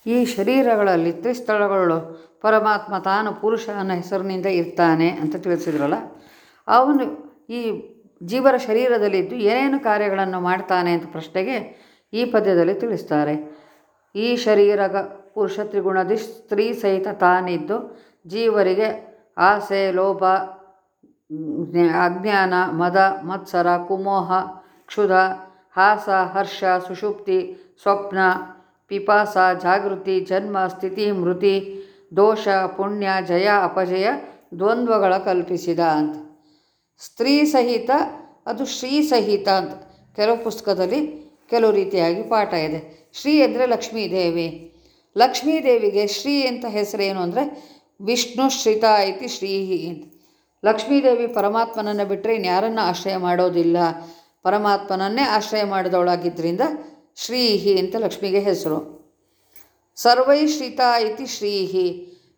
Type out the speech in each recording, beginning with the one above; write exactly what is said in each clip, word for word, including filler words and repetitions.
ಈ ಶರೀರಗಳಲ್ಲಿ ತ್ರಿಸ್ಥಳಗಳು ಪರಮಾತ್ಮ ತಾನು ಪುರುಷ ಅನ್ನೋ ಹೆಸರಿನಿಂದ ಇರ್ತಾನೆ ಅಂತ ತಿಳಿಸಿದ್ರಲ್ಲ, ಅವನು ಈ ಜೀವರ ಶರೀರದಲ್ಲಿದ್ದು ಏನೇನು ಕಾರ್ಯಗಳನ್ನು ಮಾಡ್ತಾನೆ ಅಂತ ಪ್ರಶ್ನೆಗೆ ಈ ಪದ್ಯದಲ್ಲಿ ತಿಳಿಸ್ತಾರೆ. ಈ ಶರೀರಗ ಪುರುಷ ತ್ರಿಗುಣದಿ ಸ್ತ್ರೀ ಸಹಿತ ತಾನಿದ್ದು ಜೀವರಿಗೆ ಆಸೆ, ಲೋಭ, ಅಜ್ಞಾನ, ಮದ, ಮತ್ಸರ, ಕುಮೋಹ, ಕ್ಷುಧ, ಹಾಸ, ಹರ್ಷ, ಸುಷುಪ್ತಿ, ಸ್ವಪ್ನ, ಪಿಪಾಸ, ಜಾಗೃತಿ, ಜನ್ಮ, ಸ್ಥಿತಿ, ಮೃತಿ, ದೋಷ, ಪುಣ್ಯ, ಜಯ, ಅಪಜಯ, ದ್ವಂದ್ವಗಳ ಕಲ್ಪಿಸಿದ ಅಂತ. ಸ್ತ್ರೀ ಸಹಿತ ಅದು ಶ್ರೀ ಸಹಿತ ಅಂತ ಕೆಲವು ಪುಸ್ತಕದಲ್ಲಿ ಕೆಲವು ರೀತಿಯಾಗಿ ಪಾಠ ಇದೆ. ಶ್ರೀ ಅಂದರೆ ಲಕ್ಷ್ಮೀದೇವಿ. ಲಕ್ಷ್ಮೀದೇವಿಗೆ ಶ್ರೀ ಅಂತ ಹೆಸರೇನು ಅಂದರೆ ವಿಷ್ಣು ಶ್ರಿತ ಐತಿ ಶ್ರೀಹಿ ಅಂತ. ಲಕ್ಷ್ಮೀದೇವಿ ಪರಮಾತ್ಮನನ್ನು ಬಿಟ್ಟರೆ ಇನ್ಯಾರನ್ನು ಆಶ್ರಯ ಮಾಡೋದಿಲ್ಲ, ಪರಮಾತ್ಮನನ್ನೇ ಆಶ್ರಯ ಮಾಡಿದವಳಾಗಿದ್ದರಿಂದ ಶ್ರೀಹಿ ಅಂತ ಲಕ್ಷ್ಮಿಗೆ ಹೆಸರು. ಸರ್ವೈ ಶ್ರಿತ ಐತಿ ಶ್ರೀಹಿ.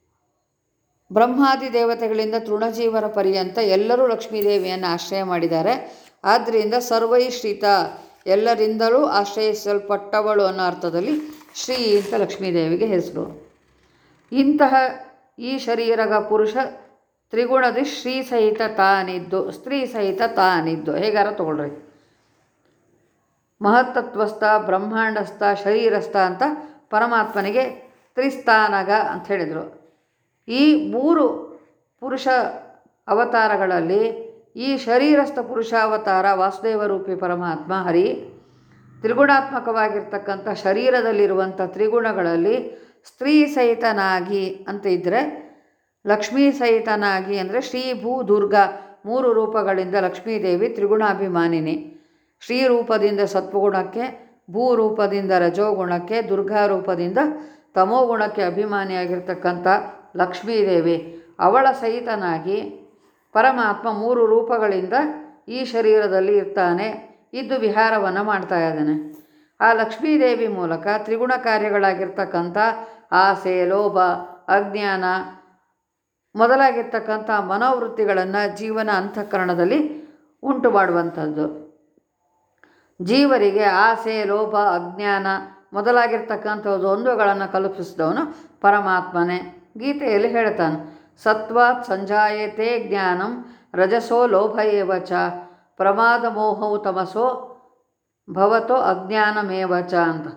ಬ್ರಹ್ಮಾದಿ ದೇವತೆಗಳಿಂದ ತೃಣಜೀವರ ಪರ್ಯಂತ ಎಲ್ಲರೂ ಲಕ್ಷ್ಮೀದೇವಿಯನ್ನು ಆಶ್ರಯ ಮಾಡಿದ್ದಾರೆ. ಆದ್ದರಿಂದ ಸರ್ವೈ ಶ್ರಿತ, ಎಲ್ಲರಿಂದಲೂ ಆಶ್ರಯಿಸಲ್ಪಟ್ಟವಳು ಅನ್ನೋ ಅರ್ಥದಲ್ಲಿ ಶ್ರೀ ಅಂತ ಲಕ್ಷ್ಮೀದೇವಿಗೆ ಹೆಸರು. ಇಂತಹ ಈ ಶರೀರಗ ಪುರುಷ ತ್ರಿಗುಣದಿ ಶ್ರೀ ಸಹಿತ ತಾನಿದ್ದು ಸ್ತ್ರೀ ಸಹಿತ ತಾನಿದ್ದು ಹೇಗಾರ ತಗೊಳ್ರಿ. ಮಹತ್ತತ್ವಸ್ಥ, ಬ್ರಹ್ಮಾಂಡಸ್ಥ, ಶರೀರಸ್ಥ ಅಂತ ಪರಮಾತ್ಮನಿಗೆ ತ್ರಿಸ್ಥಾನಗ ಅಂತ ಹೇಳಿದರು. ಈ ಮೂರು ಪುರುಷ ಅವತಾರಗಳಲ್ಲಿ ಈ ಶರೀರಸ್ಥ ಪುರುಷಾವತಾರ ವಾಸುದೇವ ರೂಪಿ ಪರಮಾತ್ಮ ಹರಿ ತ್ರಿಗುಣಾತ್ಮಕವಾಗಿರ್ತಕ್ಕಂಥ ಶರೀರದಲ್ಲಿರುವಂಥ ತ್ರಿಗುಣಗಳಲ್ಲಿ ಸ್ತ್ರೀ ಸಹಿತನಾಗಿ ಅಂತ ಇದ್ದರೆ, ಲಕ್ಷ್ಮೀ ಸಹಿತನಾಗಿ ಅಂದರೆ ಶ್ರೀ ಭೂ ದುರ್ಗಾ ಮೂರು ರೂಪಗಳಿಂದ ಲಕ್ಷ್ಮೀದೇವಿ ತ್ರಿಗುಣಾಭಿಮಾನಿನಿ. ಶ್ರೀ ರೂಪದಿಂದ ಸತ್ವಗುಣಕ್ಕೆ, ಭೂ ರೂಪದಿಂದ ರಜೋಗುಣಕ್ಕೆ, ದುರ್ಗಾ ರೂಪದಿಂದ ತಮೋಗುಣಕ್ಕೆ ಅಭಿಮಾನಿಯಾಗಿರ್ತಕ್ಕಂಥ ಲಕ್ಷ್ಮೀದೇವಿ ಅವಳ ಸಹಿತನಾಗಿ ಪರಮಾತ್ಮ ಮೂರು ರೂಪಗಳಿಂದ ಈ ಶರೀರದಲ್ಲಿ ಇರ್ತಾನೆ, ಇದ್ದು ವಿಹಾರವನ್ನು ಮಾಡ್ತಾ ಇದ್ದಾನೆ. ಆ ಲಕ್ಷ್ಮೀದೇವಿ ಮೂಲಕ ತ್ರಿಗುಣ ಕಾರ್ಯಗಳಾಗಿರ್ತಕ್ಕಂಥ ಆಸೆ, ಲೋಭ, ಅಜ್ಞಾನ ಮೊದಲಾಗಿರ್ತಕ್ಕಂಥ ಮನೋವೃತ್ತಿಗಳನ್ನು ಜೀವನ ಅಂತಃಕರಣದಲ್ಲಿ ಉಂಟು ಮಾಡುವಂಥದ್ದು. ಜೀವರಿಗೆ ಆಸೆ, ಲೋಭ, ಅಜ್ಞಾನ ಮೊದಲಾಗಿರ್ತಕ್ಕಂಥ ದ್ವಂದ್ವಗಳನ್ನು ಕಲ್ಪಿಸಿದವನು ಪರಮಾತ್ಮನೇ. ಗೀತೆಯಲ್ಲಿ ಹೇಳ್ತಾನೆ, ಸತ್ವಾತ್ ಸಂಜಾಯತೆ ಜ್ಞಾನಂ ರಜಸೋ ಲೋಭ ಏವ ಚ ಪ್ರಮಾದ ಮೋಹವು ತಮಸೋ ಭವತೋ ಅಜ್ಞಾನಮೇವ ಚ ಅಂತ.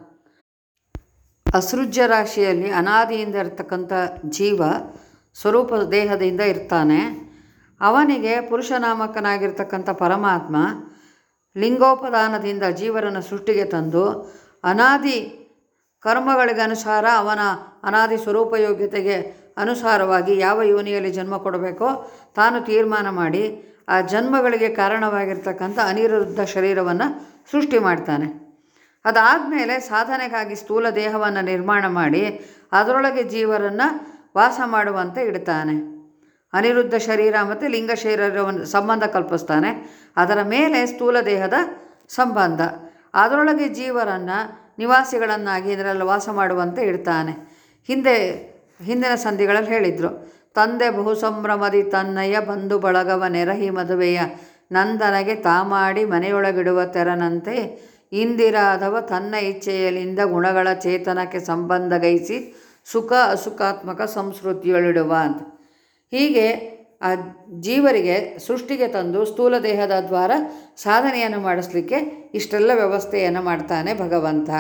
ಅಸೃಜ್ಯ ರಾಶಿಯಲ್ಲಿ ಅನಾದಿಯಿಂದ ಇರತಕ್ಕಂಥ ಜೀವ ಸ್ವರೂಪ ದೇಹದಿಂದ ಇರ್ತಾನೆ. ಅವನಿಗೆ ಪುರುಷನಾಮಕನಾಗಿರ್ತಕ್ಕಂಥ ಪರಮಾತ್ಮ ಲಿಂಗೋಪದಾನದಿಂದ ಜೀವರನ್ನು ಸೃಷ್ಟಿಗೆ ತಂದು ಅನಾದಿ ಕರ್ಮಗಳಿಗನುಸಾರ ಅವನ ಅನಾದಿ ಸ್ವರೂಪ ಯೋಗ್ಯತೆಗೆ ಅನುಸಾರವಾಗಿ ಯಾವ ಯೋನಿಯಲ್ಲಿ ಜನ್ಮ ಕೊಡಬೇಕೋ ತಾನು ತೀರ್ಮಾನ ಮಾಡಿ ಆ ಜನ್ಮಗಳಿಗೆ ಕಾರಣವಾಗಿರ್ತಕ್ಕಂಥ ಅನಿರುದ್ಧ ಶರೀರವನ್ನು ಸೃಷ್ಟಿ ಮಾಡ್ತಾನೆ. ಅದಾದಮೇಲೆ ಸಾಧನೆಗಾಗಿ ಸ್ಥೂಲ ದೇಹವನ್ನು ನಿರ್ಮಾಣ ಮಾಡಿ ಅದರೊಳಗೆ ಜೀವರನ್ನು ವಾಸ ಮಾಡುವಂತೆ ಇಡ್ತಾನೆ. ಅನಿರುದ್ಧ ಶರೀರ ಮತ್ತು ಲಿಂಗ ಶರೀರವನ್ನು ಸಂಬಂಧ ಕಲ್ಪಿಸ್ತಾನೆ. ಅದರ ಮೇಲೆ ಸ್ಥೂಲ ದೇಹದ ಸಂಬಂಧ, ಅದರೊಳಗೆ ಜೀವರನ್ನು ನಿವಾಸಿಗಳನ್ನಾಗಿ ಇದರಲ್ಲಿ ವಾಸ ಮಾಡುವಂತೆ ಇಡ್ತಾನೆ. ಹಿಂದೆ ಹಿಂದಿನ ಸಂಧಿಗಳಲ್ಲಿ ಹೇಳಿದರು, ತಂದೆ ಬಹು ಸಂಭ್ರಮದಿ ತನ್ನಯ್ಯ ಬಂಧು ಬಳಗವ ನೆರಹಿ ಮದುವೆಯ ನಂದನಗೆ ತಾಮಾಡಿ ಮನೆಯೊಳಗಿಡುವ ತೆರನಂತೆ ಇಂದಿರಾದವ ತನ್ನ ಇಚ್ಛೆಯಲಿಂದ ಗುಣಗಳ ಚೇತನಕ್ಕೆ ಸಂಬಂಧ ಗೈಸಿ ಸುಖ ಅಸುಖಾತ್ಮಕ ಸಂಸ್ಕೃತಿಯೊಳಿಡುವ ಅಂತ. ಹೀಗೆ ಆ ಜೀವರಿಗೆ ಸೃಷ್ಟಿಗೆ ತಂದು ಸ್ಥೂಲ ದೇಹದ ದ್ವಾರ ಸಾಧನೆಯನ್ನು ಮಾಡಿಸ್ಲಿಕ್ಕೆ ಇಷ್ಟೆಲ್ಲ ವ್ಯವಸ್ಥೆಯನ್ನು ಮಾಡ್ತಾನೆ ಭಗವಂತ.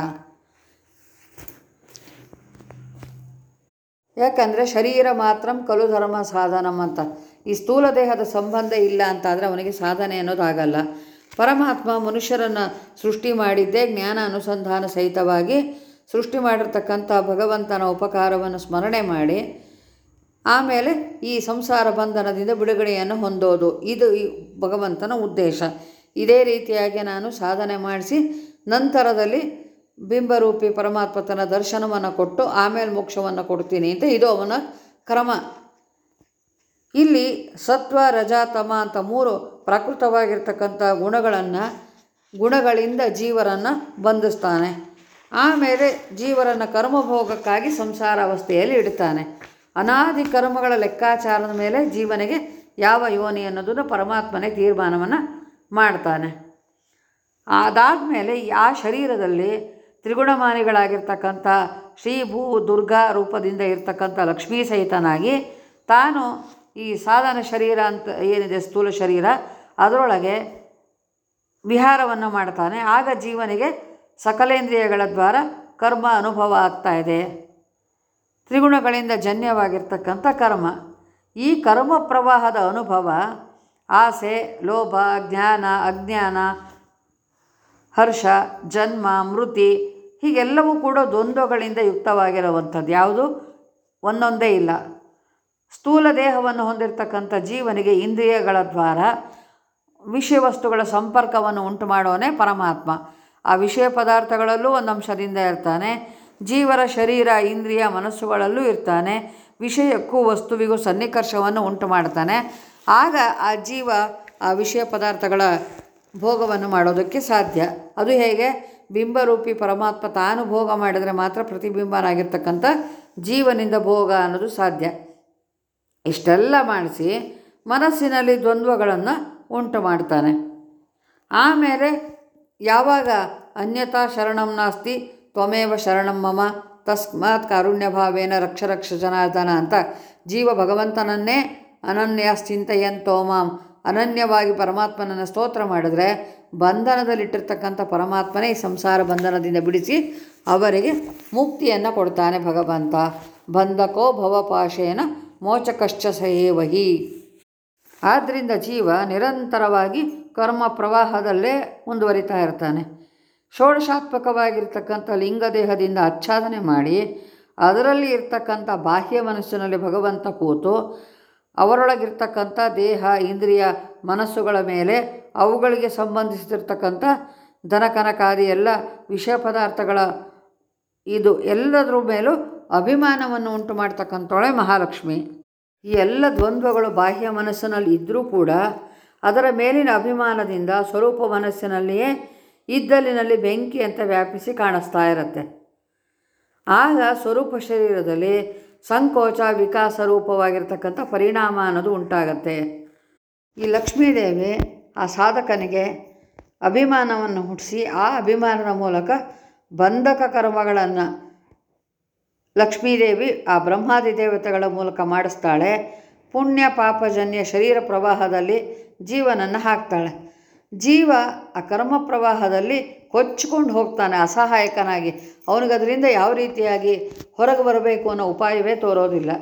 ಯಾಕಂದರೆ ಶರೀರ ಮಾತ್ರಂ ಕಲು ಧರ್ಮ ಸಾಧನಂ ಅಂತ. ಈ ಸ್ಥೂಲ ದೇಹದ ಸಂಬಂಧ ಇಲ್ಲ ಅಂತಾದರೆ ಅವನಿಗೆ ಸಾಧನೆ ಅನ್ನೋದಾಗಲ್ಲ. ಪರಮಾತ್ಮ ಮನುಷ್ಯರನ್ನು ಸೃಷ್ಟಿ ಮಾಡಿದ್ದೇ ಜ್ಞಾನ ಅನುಸಂಧಾನ ಸಹಿತವಾಗಿ ಸೃಷ್ಟಿ ಮಾಡಿರ್ತಕ್ಕಂಥ ಭಗವಂತನ ಉಪಕಾರವನ್ನು ಸ್ಮರಣೆ ಮಾಡಿ ಆಮೇಲೆ ಈ ಸಂಸಾರ ಬಂಧನದಿಂದ ಬಿಡುಗಡೆಯನ್ನು ಹೊಂದೋದು, ಇದು ಈ ಭಗವಂತನ ಉದ್ದೇಶ. ಇದೇ ರೀತಿಯಾಗಿ ನಾನು ಸಾಧನೆ ಮಾಡಿಸಿ ನಂತರದಲ್ಲಿ ಬಿಂಬರೂಪಿ ಪರಮಾತ್ಮ ತನ್ನ ದರ್ಶನವನ್ನು ಕೊಟ್ಟು ಆಮೇಲೆ ಮೋಕ್ಷವನ್ನು ಕೊಡ್ತೀನಿ ಅಂತ ಇದು ಅವನ ಕ್ರಮ. ಇಲ್ಲಿ ಸತ್ವ, ರಜ, ತಮ ಅಂತ ಮೂರು ಪ್ರಾಕೃತವಾಗಿರ್ತಕ್ಕಂಥ ಗುಣಗಳನ್ನು ಗುಣಗಳಿಂದ ಜೀವರನ್ನು ಬಂಧಿಸ್ತಾನೆ. ಆಮೇಲೆ ಜೀವರನ್ನು ಕರ್ಮಭೋಗಕ್ಕಾಗಿ ಸಂಸಾರ ಅವಸ್ಥೆಯಲ್ಲಿ ಇಡ್ತಾನೆ. ಅನಾದಿ ಕರ್ಮಗಳ ಲೆಕ್ಕಾಚಾರದ ಮೇಲೆ ಜೀವನಿಗೆ ಯಾವ ಯೋನಿ ಅನ್ನೋದನ್ನು ಪರಮಾತ್ಮನೇ ತೀರ್ಮಾನವನ್ನು ಮಾಡ್ತಾನೆ. ಅದಾದಮೇಲೆ ಆ ಶರೀರದಲ್ಲಿ ತ್ರಿಗುಣಮಾನಿಗಳಾಗಿರ್ತಕ್ಕಂಥ ಶ್ರೀ ಭೂ ದುರ್ಗಾ ರೂಪದಿಂದ ಇರ್ತಕ್ಕಂಥ ಲಕ್ಷ್ಮೀ ಸಹಿತನಾಗಿ ತಾನು ಈ ಸಾಧನ ಶರೀರ ಅಂತ ಏನಿದೆ ಸ್ಥೂಲ ಶರೀರ ಅದರೊಳಗೆ ವಿಹಾರವನ್ನು ಮಾಡ್ತಾನೆ. ಆಗ ಜೀವನಿಗೆ ಸಕಲೇಂದ್ರಿಯಗಳ ದ್ವಾರ ಕರ್ಮ ಅನುಭವ ಆಗ್ತಾ ಇದೆ. ತ್ರಿಗುಣಗಳಿಂದ ಜನ್ಯವಾಗಿರ್ತಕ್ಕಂಥ ಕರ್ಮ. ಈ ಕರ್ಮ ಪ್ರವಾಹದ ಅನುಭವ ಆಸೆ, ಲೋಭ, ಜ್ಞಾನ, ಅಜ್ಞಾನ, ಹರ್ಷ, ಜನ್ಮ, ಮೃತಿ ಹೀಗೆಲ್ಲವೂ ಕೂಡ ದ್ವಂದ್ವಗಳಿಂದ ಯುಕ್ತವಾಗಿರುವಂಥದ್ದು. ಯಾವುದು ಒಂದೊಂದೇ ಇಲ್ಲ. ಸ್ಥೂಲ ದೇಹವನ್ನು ಹೊಂದಿರತಕ್ಕಂಥ ಜೀವನಿಗೆ ಇಂದ್ರಿಯಗಳ ದ್ವಾರ ವಿಷಯ ವಸ್ತುಗಳ ಸಂಪರ್ಕವನ್ನು ಉಂಟು ಮಾಡೋನೇ ಪರಮಾತ್ಮ. ಆ ವಿಷಯ ಪದಾರ್ಥಗಳಲ್ಲೂ ಒಂದು ಅಂಶದಿಂದ ಇರ್ತಾನೆ. ಜೀವರ ಶರೀರ, ಇಂದ್ರಿಯ, ಮನಸ್ಸುಗಳಲ್ಲೂ ಇರ್ತಾನೆ. ವಿಷಯಕ್ಕೂ ವಸ್ತುವಿಗೂ ಸನ್ನಿಕರ್ಷವನ್ನು ಉಂಟು ಮಾಡ್ತಾನೆ. ಆಗ ಆ ಜೀವ ಆ ವಿಷಯ ಪದಾರ್ಥಗಳ ಭೋಗವನ್ನು ಮಾಡೋದಕ್ಕೆ ಸಾಧ್ಯ. ಅದು ಹೇಗೆ? ಬಿಂಬರೂಪಿ ಪರಮಾತ್ಮ ತಾನು ಭೋಗ ಮಾಡಿದರೆ ಮಾತ್ರ ಪ್ರತಿಬಿಂಬನಾಗಿರ್ತಕ್ಕಂಥ ಜೀವನಿಂದ ಭೋಗ ಅನ್ನೋದು ಸಾಧ್ಯ. ಇಷ್ಟೆಲ್ಲ ಮಾಡಿಸಿ ಮನಸ್ಸಿನಲ್ಲಿ ದ್ವಂದ್ವಗಳನ್ನು ಉಂಟು ಮಾಡ್ತಾನೆ. ಆಮೇಲೆ ಯಾವಾಗ ಅನ್ಯಥಾ ಶರಣಂ ನಾಸ್ತಿ ತ್ವಮೇವ ಶರಣಂ ಮಮ ತಸ್ಮಾತ್ ಕಾರುಣ್ಯ ಭಾವೇನ ರಕ್ಷ ರಕ್ಷ ಜನಾರ್ದನ ಅಂತ ಜೀವ ಭಗವಂತನನ್ನೇ ಅನನ್ಯ ಚಿಂತೆಯಂತೋ ಮಾಂ ಅನನ್ಯವಾಗಿ ಪರಮಾತ್ಮನನ್ನು ಸ್ತೋತ್ರ ಮಾಡಿದ್ರೆ ಬಂಧನದಲ್ಲಿಟ್ಟಿರ್ತಕ್ಕಂಥ ಪರಮಾತ್ಮನೇ ಈ ಸಂಸಾರ ಬಂಧನದಿಂದ ಬಿಡಿಸಿ ಅವರಿಗೆ ಮುಕ್ತಿಯನ್ನು ಕೊಡ್ತಾನೆ ಭಗವಂತ. ಬಂಧಕೋ ಭವಪಾಶೇನ ಮೋಚಕಶ್ಚ ಸಹೇವಹಿ. ಆದ್ದರಿಂದ ಜೀವ ನಿರಂತರವಾಗಿ ಕರ್ಮ ಪ್ರವಾಹದಲ್ಲೇ ಮುಂದುವರಿತಾ ಇರ್ತಾನೆ. ಷೋಡಶಾತ್ಮಕವಾಗಿರ್ತಕ್ಕಂಥ ಲಿಂಗದೇಹದಿಂದ ಆಚ್ಛಾದನೆ ಮಾಡಿ ಅದರಲ್ಲಿ ಇರ್ತಕ್ಕಂಥ ಬಾಹ್ಯ ಮನಸ್ಸಿನಲ್ಲಿ ಭಗವಂತ ಕೂತು ಅವರೊಳಗಿರ್ತಕ್ಕಂಥ ದೇಹ, ಇಂದ್ರಿಯ, ಮನಸ್ಸುಗಳ ಮೇಲೆ ಅವುಗಳಿಗೆ ಸಂಬಂಧಿಸಿರ್ತಕ್ಕಂಥ ಧನಕನಕಾದಿ ಎಲ್ಲ ವಿಷಯ ಪದಾರ್ಥಗಳ ಇದು ಎಲ್ಲದರ ಮೇಲೂ ಅಭಿಮಾನವನ್ನು ಉಂಟು ಮಾಡ್ತಕ್ಕಂಥವಳೆ ಮಹಾಲಕ್ಷ್ಮಿ. ಈ ಎಲ್ಲ ದ್ವಂದ್ವಗಳು ಬಾಹ್ಯ ಮನಸ್ಸಿನಲ್ಲಿ ಇದ್ದರೂ ಕೂಡ ಅದರ ಮೇಲಿನ ಅಭಿಮಾನದಿಂದ ಸ್ವರೂಪ ಮನಸ್ಸಿನಲ್ಲಿಯೇ ಇದ್ದಲಿನಲ್ಲಿ ಬೆಂಕಿ ಅಂತ ವ್ಯಾಪಿಸಿ ಕಾಣಿಸ್ತಾ ಇರುತ್ತೆ. ಆಗ ಸ್ವರೂಪ ಶರೀರದಲ್ಲಿ ಸಂಕೋಚ ವಿಕಾಸ ರೂಪವಾಗಿರ್ತಕ್ಕಂಥ ಪರಿಣಾಮ ಅನ್ನೋದು ಉಂಟಾಗತ್ತೆ. ಈ ಲಕ್ಷ್ಮೀದೇವಿ ಆ ಸಾಧಕನಿಗೆ ಅಭಿಮಾನವನ್ನು ಹುಟ್ಟಿಸಿ ಆ ಅಭಿಮಾನದ ಮೂಲಕ ಬಂಧಕ ಕರ್ಮಗಳನ್ನು ಲಕ್ಷ್ಮೀದೇವಿ ಆ ಬ್ರಹ್ಮಾದಿ ದೇವತೆಗಳ ಮೂಲಕ ಮಾಡಿಸ್ತಾಳೆ. ಪುಣ್ಯ ಪಾಪಜನ್ಯ ಶರೀರ ಪ್ರವಾಹದಲ್ಲಿ ಜೀವನನ್ನು ಹಾಕ್ತಾಳೆ. ಜೀವ ಆ ಕರ್ಮ ಪ್ರವಾಹದಲ್ಲಿ ಕೊಚ್ಚಿಕೊಂಡು ಹೋಗ್ತಾನೆ ಅಸಹಾಯಕನಾಗಿ. ಅವನಿಗದರಿಂದ ಯಾವ ರೀತಿಯಾಗಿ ಹೊರಗೆ ಬರಬೇಕು ಅನ್ನೋ ಉಪಾಯವೇ ತೋರೋದಿಲ್ಲ.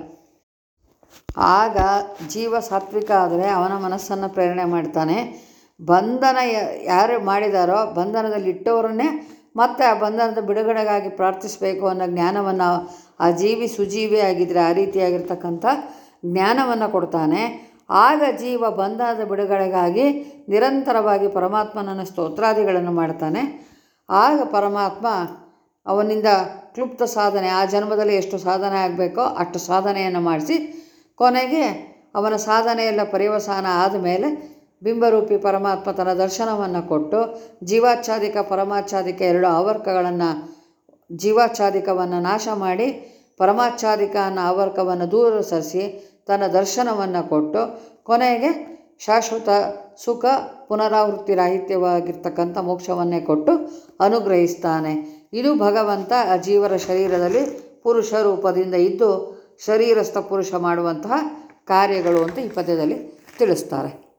ಆಗ ಜೀವ ಸಾತ್ವಿಕ ಆದರೆ ಅವನ ಮನಸ್ಸನ್ನು ಪ್ರೇರಣೆ ಮಾಡ್ತಾನೆ. ಬಂಧನ ಯಾರು ಮಾಡಿದಾರೋ ಬಂಧನದಲ್ಲಿ ಇಟ್ಟವರನ್ನೇ ಮತ್ತು ಆ ಬಂಧನದ ಬಿಡುಗಡೆಗಾಗಿ ಪ್ರಾರ್ಥಿಸಬೇಕು ಅನ್ನೋ ಜ್ಞಾನವನ್ನು ಆ ಜೀವಿ ಸುಜೀವಿ ಆಗಿದ್ದರೆ ಆ ರೀತಿಯಾಗಿರ್ತಕ್ಕಂಥ ಜ್ಞಾನವನ್ನು ಕೊಡ್ತಾನೆ. ಆಗ ಜೀವ ಬಂಧನದ ಬಿಡುಗಡೆಗಾಗಿ ನಿರಂತರವಾಗಿ ಪರಮಾತ್ಮನನ್ನು ಸ್ತೋತ್ರಾದಿಗಳನ್ನು ಮಾಡ್ತಾನೆ. ಆಗ ಪರಮಾತ್ಮ ಅವನಿಂದ ಕ್ಲುಪ್ತ ಸಾಧನೆ, ಆ ಜನ್ಮದಲ್ಲಿ ಎಷ್ಟು ಸಾಧನೆ ಆಗಬೇಕೋ ಅಷ್ಟು ಸಾಧನೆಯನ್ನು ಮಾಡಿಸಿ ಕೊನೆಗೆ ಅವನ ಸಾಧನೆಯೆಲ್ಲ ಪರ್ಯವಸಾನ ಆದಮೇಲೆ ಬಿಂಬರೂಪಿ ಪರಮಾತ್ಮ ತನ್ನ ದರ್ಶನವನ್ನು ಕೊಟ್ಟು ಜೀವಾಚ್ಛಾದಿಕ ಪರಮಾಚ್ಛಾದಿಕ ಎರಡು ಆವರ್ಕಗಳನ್ನು ಜೀವಾಚ್ಛಾದಿಕವನ್ನು ನಾಶ ಮಾಡಿ ಪರಮಾಚ್ಛಾದಿಕ ಅನ್ನೋ ಆವರ್ಕವನ್ನು ದೂರ ಸರಿಸಿ ತನ್ನ ದರ್ಶನವನ್ನು ಕೊಟ್ಟು ಕೊನೆಗೆ ಶಾಶ್ವತ ಸುಖ ಪುನರಾವೃತ್ತಿ ರಾಹಿತ್ಯವಾಗಿರ್ತಕ್ಕಂಥ ಮೋಕ್ಷವನ್ನೇ ಕೊಟ್ಟು ಅನುಗ್ರಹಿಸ್ತಾನೆ. ಇದು ಭಗವಂತ ಆ ಜೀವರ ಶರೀರದಲ್ಲಿ ಪುರುಷ ರೂಪದಿಂದ ಇದ್ದು ಶರೀರಸ್ಥ ಪುರುಷ ಮಾಡುವಂತಹ ಕಾರ್ಯಗಳು ಅಂತ ಈ ಪದ್ಯದಲ್ಲಿ ತಿಳಿಸ್ತಾರೆ.